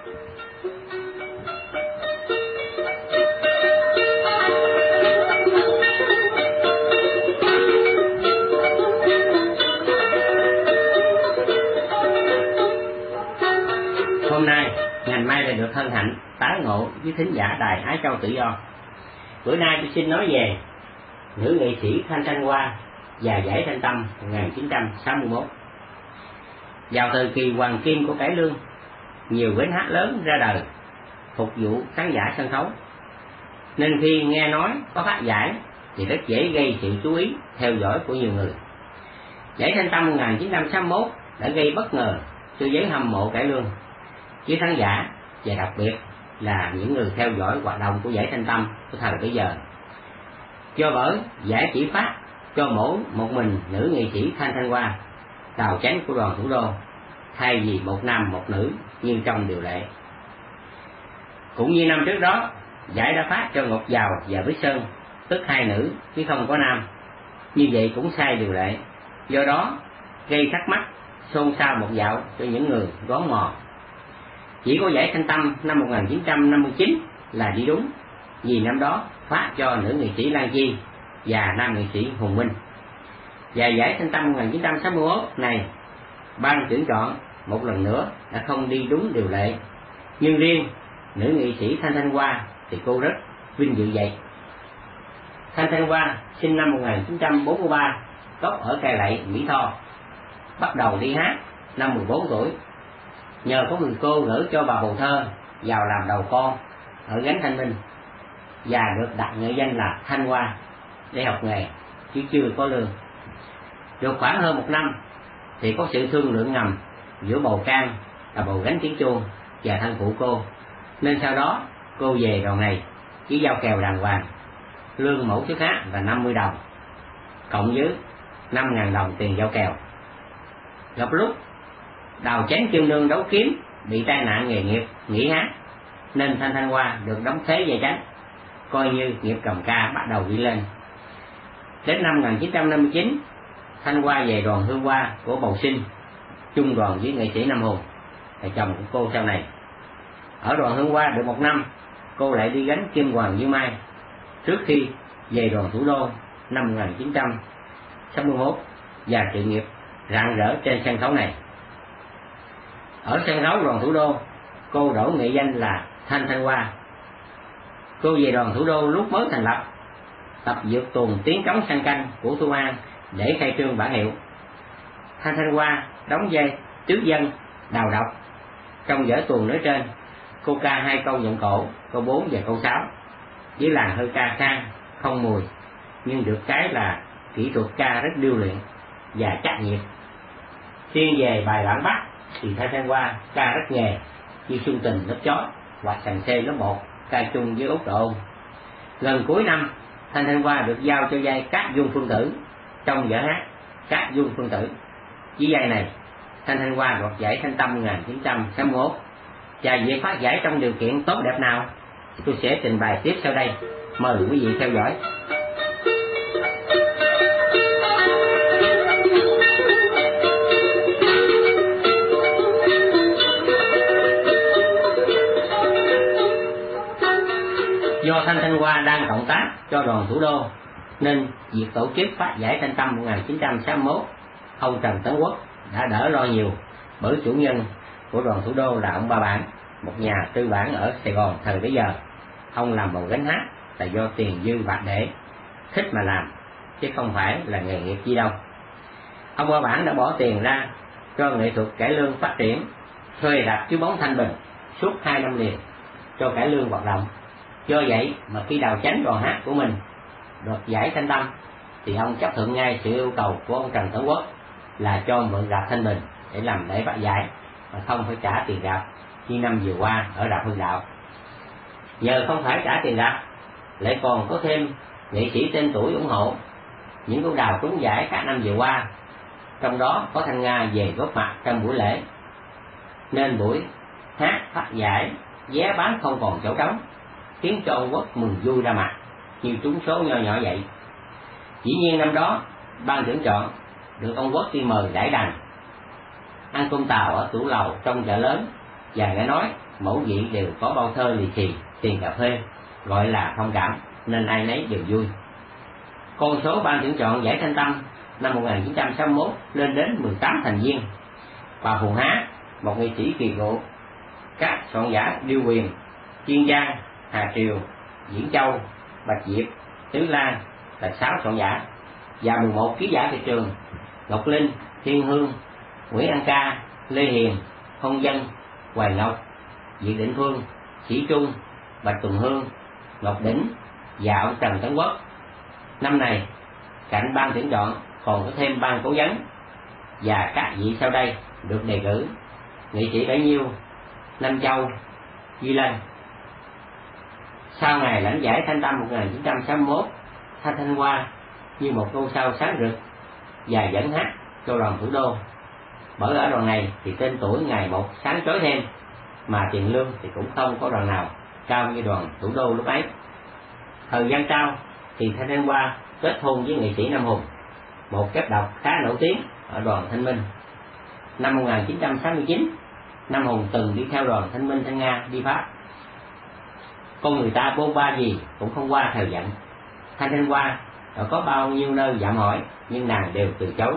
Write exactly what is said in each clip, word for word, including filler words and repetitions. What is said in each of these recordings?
Hôm nay ngành may lại được hân hạnh tái ngộ với thính giả đài Ái Châu Tự Do. Bữa nay tôi xin nói về nữ nghệ sĩ Thanh Thanh Hoa và giải Thanh Tâm một nghìn chín trăm sáu mươi mốt. Vào thời kỳ hoàng kim của cải lương, nhiều gánh hát lớn ra đời phục vụ khán giả sân khấu, nên khi nghe nói có phát giải thì rất dễ gây sự chú ý theo dõi của nhiều người. Giải Thanh Tâm một nghìn chín trăm sáu mươi mốt đã gây bất ngờ cho giới hâm mộ cải lương với khán giả, và đặc biệt là những người theo dõi hoạt động của giải Thanh Tâm của thời bấy giờ. Do bởi giải chỉ phát cho mỗi một mình nữ nghệ sĩ Thanh Thanh Hoa, đào chánh của đoàn Thủ Đô, thay vì một nam một nữ như trong điều lệ. Cũng như năm trước đó, giải đã phát cho Ngọc Giàu và Bích Sơn, tức hai nữ chứ không có nam. Như vậy cũng sai điều lệ, do đó gây thắc mắc xôn xao một dạo cho những người đoán mò. Chỉ có giải Thanh Tâm năm một nghìn chín trăm năm mươi chín là đi đúng, vì năm đó phát cho nữ nghệ sĩ Lan Chi và nam nghệ sĩ Hùng Minh. Và giải Thanh Tâm một nghìn chín trăm sáu mươi mốt này, ban tuyển chọn một lần nữa đã không đi đúng điều lệ. Nhưng riêng nữ nghệ sĩ Thanh Thanh Hoa thì cô rất vinh dự vậy. Thanh Thanh Hoa sinh năm một nghìn chín trăm bốn mươi ba, gốc ở Cai Lậy, Mỹ Tho. Bắt đầu đi hát năm mười bốn tuổi, nhờ có người cô gửi cho bà Bầu Thơ vào làm đầu con ở Gánh Thanh Minh, và được đặt nghệ danh là Thanh Hoa để học nghề chứ chưa có lương. Được khoảng hơn một năm thì có sự thương lượng ngầm giữa Bầu Can là Bầu Gánh Tiếng Chuông và thân phụ cô, nên sau đó cô về đoàn này chỉ giao kèo đàng hoàng. Lương mẫu xuất hát là năm mươi đồng, cộng với năm nghìn đồng tiền giao kèo. Gặp lúc Đào Chánh Kim Nương đấu kiếm bị tai nạn nghề nghiệp nghỉ hát, nên Thanh Thanh Hoa được đóng thế vai Chánh, coi như nghiệp cầm ca bắt đầu đi lên. Đến năm một nghìn chín trăm năm mươi chín, Thanh Hoa về đoàn Hương Hoa của Bầu Sinh, chung đoàn với nghệ sĩ Nam Hùng, là chồng của cô sau này. Ở đoàn Hương Hoa được một năm, cô lại đi gánh Kim Hoàng Như Mai, trước khi về đoàn Thủ Đô năm một nghìn chín trăm sáu mươi mốt và sự nghiệp rạng rỡ trên sân khấu này. Ở sân khấu đoàn Thủ Đô, cô đổi nghệ danh là Thanh Thanh Hoa. Cô về đoàn Thủ Đô lúc mới thành lập, tập dược tuồng Tiếng Trống Sang Canh của Thu An để khai trương bản hiệu. Thanh Thanh Hoa đóng vai tứ dân Đào Độc. Trong vở tuồng nói trên, cô ca hai câu giọng cổ, câu bốn và câu sáu, với làn hơi ca khang không mùi, nhưng được cái là kỹ thuật ca rất điêu luyện và chắc nhịp. Riêng về bài Lãng Bắc thì Thanh Thanh Hoa ca rất nghề, như Xuân Tình lớp chót hoặc Sành Xê lớp một, ca chung với Út Độ Ôn. Gần cuối năm, Thanh Thanh Hoa được giao cho vai Cát Dung Phương Tử trong vở hát Cát Dung Phương Tử. Với vai này, Thanh Thanh Hoa đoạt giải Thanh Tâm một nghìn chín trăm sáu mươi mốt. Và việc phát giải trong điều kiện tốt đẹp nào, tôi sẽ trình bày tiếp sau đây. Mời quý vị theo dõi. Do Thanh Thanh Hoa đang cộng tác cho đoàn Thủ Đô, nên việc tổ chức phát giải Thanh Tâm một nghìn chín trăm sáu mươi mốt, ông Trần Tấn Quốc đã đỡ lo nhiều, bởi chủ nhân của đoàn Thủ Đô là ông Ba Bản, một nhà tư bản ở Sài Gòn thời bấy giờ. Ông làm bầu gánh hát là do tiền dư bạc để, thích mà làm, chứ không phải là nghề nghiệp gì đâu. Ông Ba Bản đã bỏ tiền ra cho nghệ thuật cải lương phát triển, thuê rạp chiếu bóng Thanh Bình suốt hai năm liền cho cải lương hoạt động. Do vậy mà khi Đào Chánh đoàn hát của mình đoạt giải Thanh Tâm thì ông chấp thuận ngay sự yêu cầu của ông Trần Tấn Quốc là cho mượn rạp Thanh Bình để làm lễ phát giải, mà không phải trả tiền rạp như năm vừa qua ở rạp Hưng Đạo. Nhờ không phải trả tiền rạp, lại còn có thêm nghệ sĩ tên tuổi ủng hộ, những cô đào trúng giải các năm vừa qua, trong đó có Thanh Nga về góp mặt trong buổi lễ, nên buổi hát phát giải vé bán không còn chỗ trống, khiến cho ông Quốc mừng vui ra mặt như trúng số nho nhỏ vậy. Dĩ nhiên năm đó ban tuyển chọn được ông Quốc đi mời đãi đành ăn cơm tàu ở tủ lầu trong chợ lớn và nghe nói mỗi vị đều có bao thơ lì xì, tiền cà phê, gọi là thông cảm, nên ai nấy đều vui. Con số ban tuyển chọn giải Thanh Tâm năm một nghìn chín trăm sáu mươi mốt lên đến mười tám thành viên. Bà Phù Há, một nghệ sĩ kỳ cựu, các soạn giả Điêu Quyền, Kiên Giang, Hà Triều, Diễn Châu, Bạch Diệp, Tứ Lan là sáu soạn giả, và mười một ký giả thị trường: Ngọc Linh, Thiên Hương, Nguyễn An Ca, Lê Hiền, Hôn Dân, Hoài Ngọc, Diệp Định Phương, Sĩ Trung, Bạch Tùng Hương, Ngọc Đỉnh và ông Trần Tấn Quốc. Năm này, cạnh ban tuyển chọn còn có thêm ban cố vấn, và các vị sau đây được đề cử: nghệ sĩ Bảy Nhiêu, Nam Châu, Duy Lân. Sau ngày lãnh giải Thanh Tâm một nghìn chín trăm sáu mươi mốt, Thanh Thanh Hoa như một ngôi sao sáng rực và dẫn hát cho đoàn thủ đô. Bởi ở đoàn này thì tên tuổi ngày một sáng chói thêm, mà tiền lương thì cũng không có đoàn nào cao như đoàn thủ đô lúc ấy. Thời gian sau thì Thanh Thanh Hoa kết hôn với nghệ sĩ Nam Hùng, một kép độc khá nổi tiếng ở đoàn Thanh Minh. Năm một nghìn chín trăm sáu mươi chín, Nam Hùng từng đi theo đoàn Thanh Minh Thanh Nga đi Pháp. Con người ta bôn ba gì cũng không qua thời giận. Thanh Thanh Hoa đã có bao nhiêu nơi dạm hỏi, nhưng nàng đều từ chối.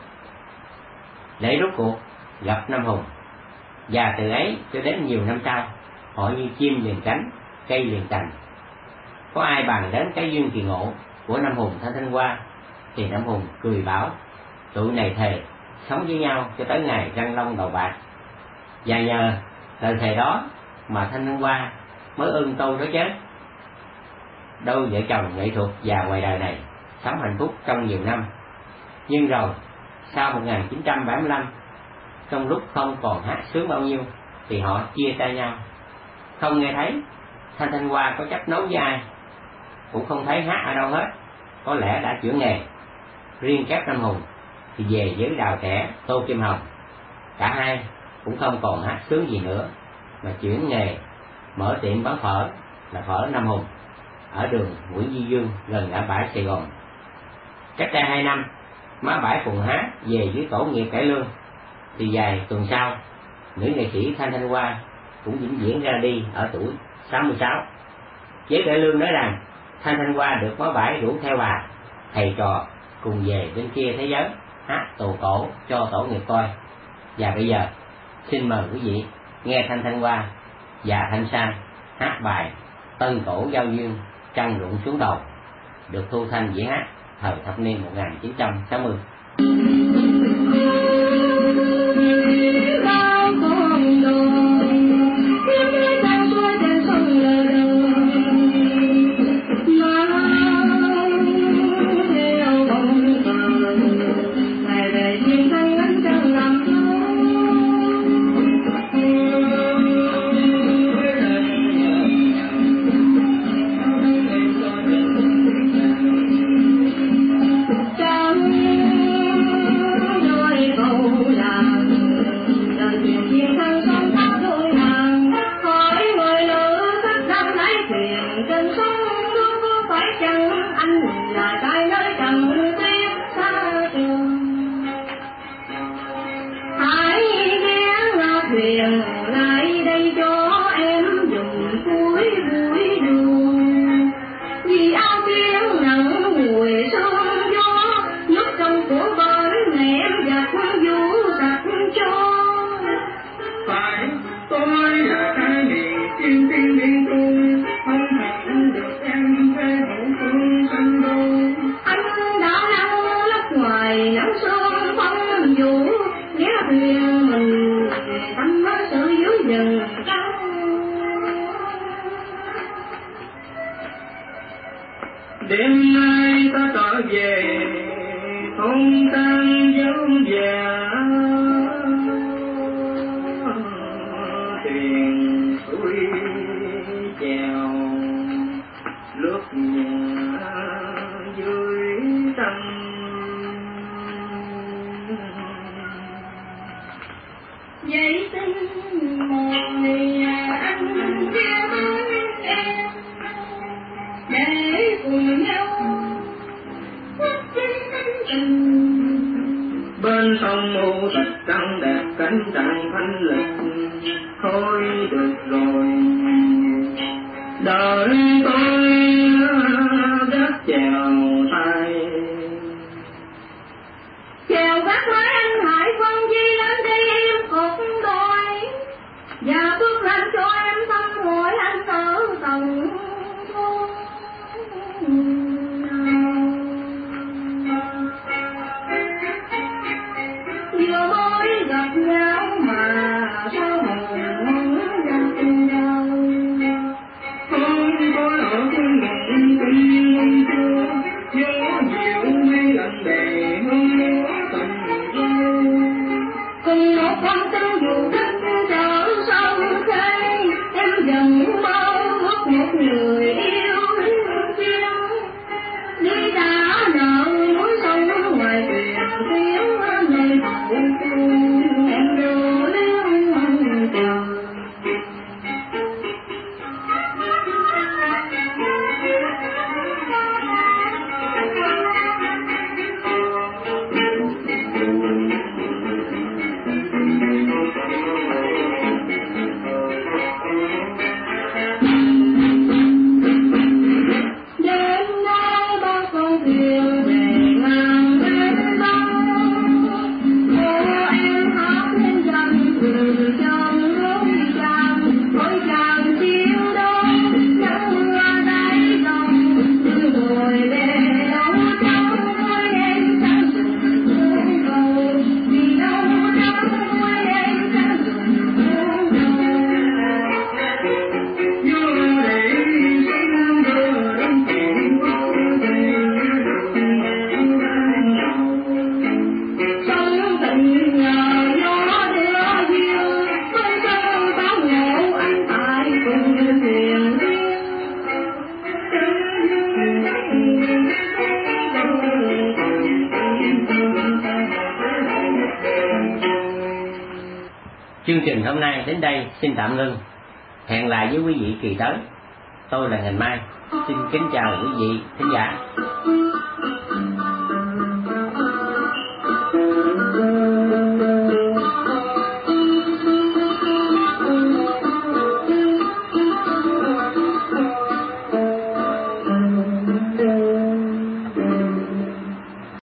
Để rốt cuộc gặp Nam Hùng, và từ ấy cho đến nhiều năm sau, họ như chim liền cánh, cây liền cành. Có ai bàn đến cái duyên kỳ ngộ của Nam Hùng Thanh Thanh Hoa, thì Nam Hùng cười bảo tụi này thề sống với nhau cho tới ngày răng long đầu bạc. Và nhờ lời thề đó mà Thanh Thanh Hoa mới ưng tôi đó chứ. Đôi vợ chồng nghệ thuật và ngoài đời này sống hạnh phúc trong nhiều năm. Nhưng rồi sau một nghìn chín trăm bảy mươi lăm, trong lúc không còn hát sướng bao nhiêu thì họ chia tay nhau. Không nghe thấy Thanh Thanh Hoa có chấp nối với ai, cũng không thấy hát ở đâu hết, có lẽ đã chuyển nghề. Riêng các Nam Hùng thì về với đào trẻ Tô Kim Hồng. Cả hai cũng không còn hát sướng gì nữa, mà chuyển nghề mở tiệm bán phở là phở Nam Hùng ở đường Nguyễn Duy Dương gần ngã bãi Sài Gòn. Cách đây hai năm, má bãi Phùng Hát về với tổ nghiệp cải lương, thì vài tuần sau, nữ nghệ sĩ Thanh Thanh Hoa cũng vĩnh viễn ra đi ở tuổi sáu mươi sáu. Giới cải lương nói rằng Thanh Thanh Hoa được má bãi rủ theo bà, thầy trò cùng về bên kia thế giới hát tù cổ cho tổ nghiệp coi. Và bây giờ xin mời quý vị nghe Thanh Thanh Hoa và Thanh Sang hát bài Tân Cổ Giao Duyên Trăng Rụng Xuống Đầu, được Thu Thanh diễn hát thời thập niên một nghìn chín trăm sáu mươi. Lại đây cho em dùng cuối buổi đường, vì áo tiếng nắng mùi sương gió, nước trong của bến em giặt vũ sạch cho. Phải tôi là cái miền chim tiên liên tu, không hẳn được em thuê hậu phương sân đô. Anh đã nắng lúc ngoài nắng sương phong vũ, ghé thuyền mình tâm sự dưới rừng trắng. Đêm nay ta trở về thôn tan dấu già, thuyền suối chèo lướt nhà dưới trăng. Vậy xin mời anh chia với em để cùng nhau quất tình. Bên sông mù tích trăng đẹp cánh trăng thanh lịch, thôi được rồi, đợi tôi gác chèo tay. Chèo gác mái anh Hải Vân Di lên đây em cột đôi, và bước lên cho em thăm hỏi anh ở tầng thôn. Vừa mới gặp nhau mà sao hồn gặp nhau, Không có ở phương ngọn tình chưa, gió dịu mây lạnh đầy hương múa tình yêu. cùng một con tim dù cách trở sông khê, em vẫn mơ ước một người yêu linh thiêng. Đi đã nợ núi sông ngoài thuyền tiếng nơi hậu phương, em đưa luyến mong chờ. Đêm nay bao con thuyền về ngang bên đông, cô em hát lên dần từ trong lối tràm, lối tràm chiều đông nắng mưa đáy dòng, như ngồi bề đấu trong môi đêm trắng rừng xuống cầu, vì đâu trong môi đêm trắng rừng xuống cầu. Vô để xin đưa đến chuyện có thể Sống tình nhờ gió đưa duyên, với sông báo ngộ anh tại cùng thuyền riêng. Chương trình hôm nay đến đây xin tạm ngưng. Hẹn lại với quý vị kỳ tới. Tôi là Ngành Mai. Xin kính chào quý vị thính giả.